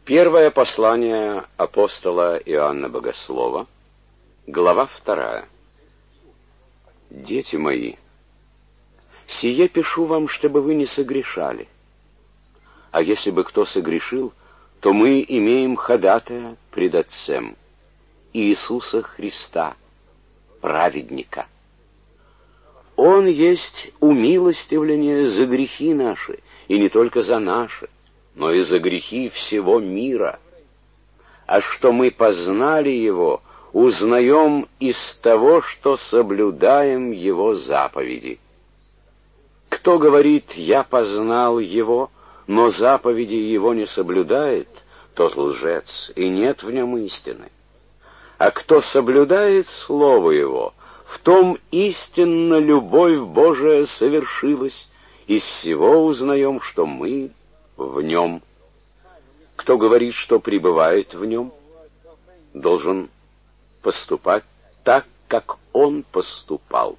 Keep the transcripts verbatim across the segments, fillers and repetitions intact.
Первое послание апостола Иоанна Богослова, глава вторая. Дети мои, сие пишу вам, чтобы вы не согрешали. А если бы кто согрешил, то мы имеем ходатая пред Отцем, Иисуса Христа, праведника. Он есть умилостивление за грехи наши, и не только за наши, но и за грехи всего мира. А что мы познали Его, узнаем из того, что соблюдаем Его заповеди. Кто говорит: «Я познал Его», но заповеди Его не соблюдает, тот лжец, и нет в нем истины. А кто соблюдает Слово Его, в том истинно любовь Божия совершилась, из всего узнаем, что мы в Нем. Кто говорит, что пребывает в Нем, должен поступать так, как Он поступал.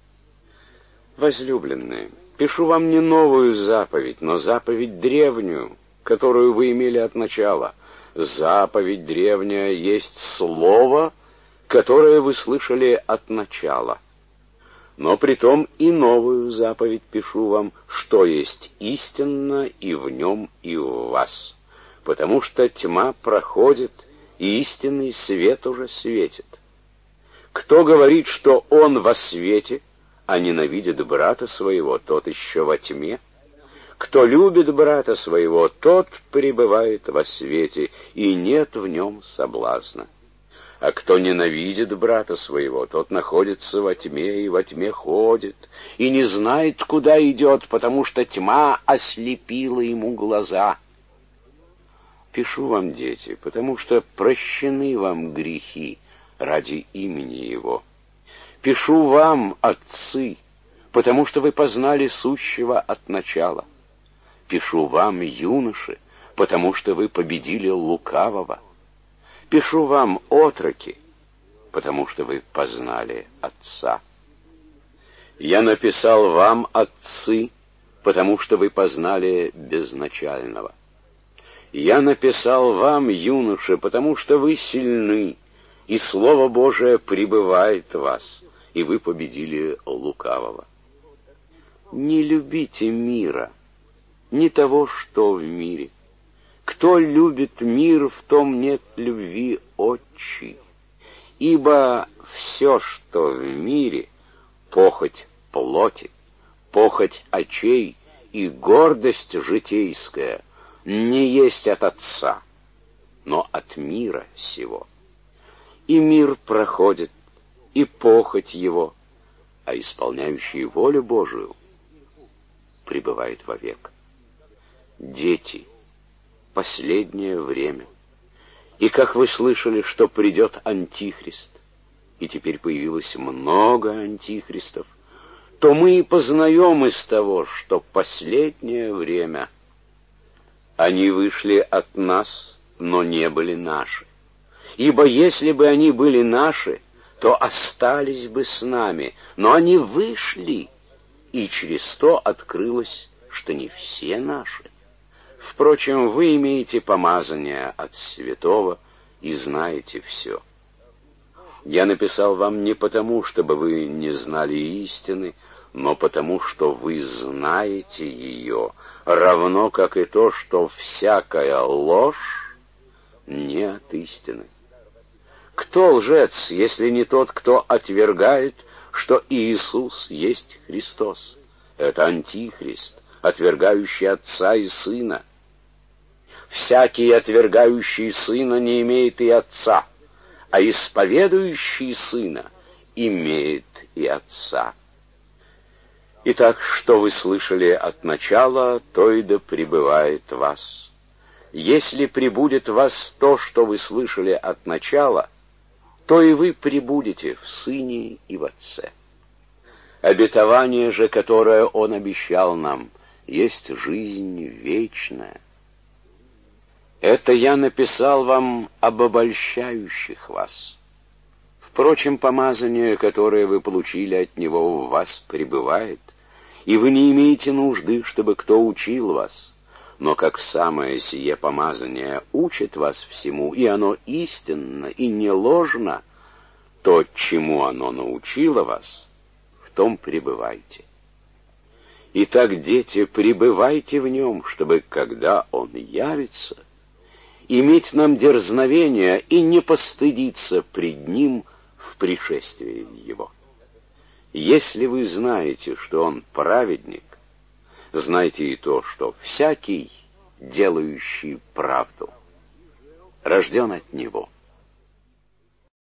Возлюбленные, пишу вам не новую заповедь, но заповедь древнюю, которую вы имели от начала. Заповедь древняя есть слово, которое вы слышали от начала. Но притом и новую заповедь пишу вам, что есть истинно и в нем, и в вас. Потому что тьма проходит, и истинный свет уже светит. Кто говорит, что он во свете, а ненавидит брата своего, тот еще во тьме? Кто любит брата своего, тот пребывает во свете, и нет в нем соблазна. А кто ненавидит брата своего, тот находится во тьме и во тьме ходит, и не знает, куда идет, потому что тьма ослепила ему глаза. Пишу вам, дети, потому что прощены вам грехи ради имени Его. Пишу вам, отцы, потому что вы познали сущего от начала. Пишу вам, юноши, потому что вы победили лукавого. Пишу вам, отроки, потому что вы познали Отца. Я написал вам, отцы, потому что вы познали безначального. Я написал вам, юноши, потому что вы сильны, и Слово Божие пребывает в вас, и вы победили лукавого. Не любите мира, не того, что в мире. Кто любит мир, в том нет любви отчи. Ибо все, что в мире, похоть плоти, похоть очей и гордость житейская, не есть от Отца, но от мира сего. И мир проходит, и похоть его, а исполняющий волю Божию пребывает вовек. Дети, последнее время. И как вы слышали, что придет Антихрист, и теперь появилось много антихристов, то мы и познаем из того, что последнее время они вышли от нас, но не были наши. Ибо если бы они были наши, то остались бы с нами, но они вышли, и через то открылось, что не все наши. Впрочем, вы имеете помазание от святого и знаете все. Я написал вам не потому, чтобы вы не знали истины, но потому, что вы знаете ее, равно как и то, что всякая ложь не от истины. Кто лжец, если не тот, кто отвергает, что Иисус есть Христос? Это Антихрист, отвергающий Отца и Сына. Всякий, отвергающий Сына, не имеет и Отца, а исповедующий Сына имеет и Отца. Итак, что вы слышали от начала, то и да пребывает в вас. Если пребудет в вас то, что вы слышали от начала, то и вы пребудете в Сыне и в Отце. Обетование же, которое Он обещал нам, есть жизнь вечная. Это я написал вам об обольщающих вас. Впрочем, помазание, которое вы получили от Него, в вас пребывает, и вы не имеете нужды, чтобы кто учил вас, Но как самое сие помазание учит вас всему, и оно истинно и не ложно, то, чему оно научило вас, в том пребывайте. Итак, дети, пребывайте в нем, чтобы, когда он явится, иметь нам дерзновение и не постыдиться пред ним в пришествии его. Если вы знаете, что он праведник, знайте и то, что всякий, делающий правду, рожден от него.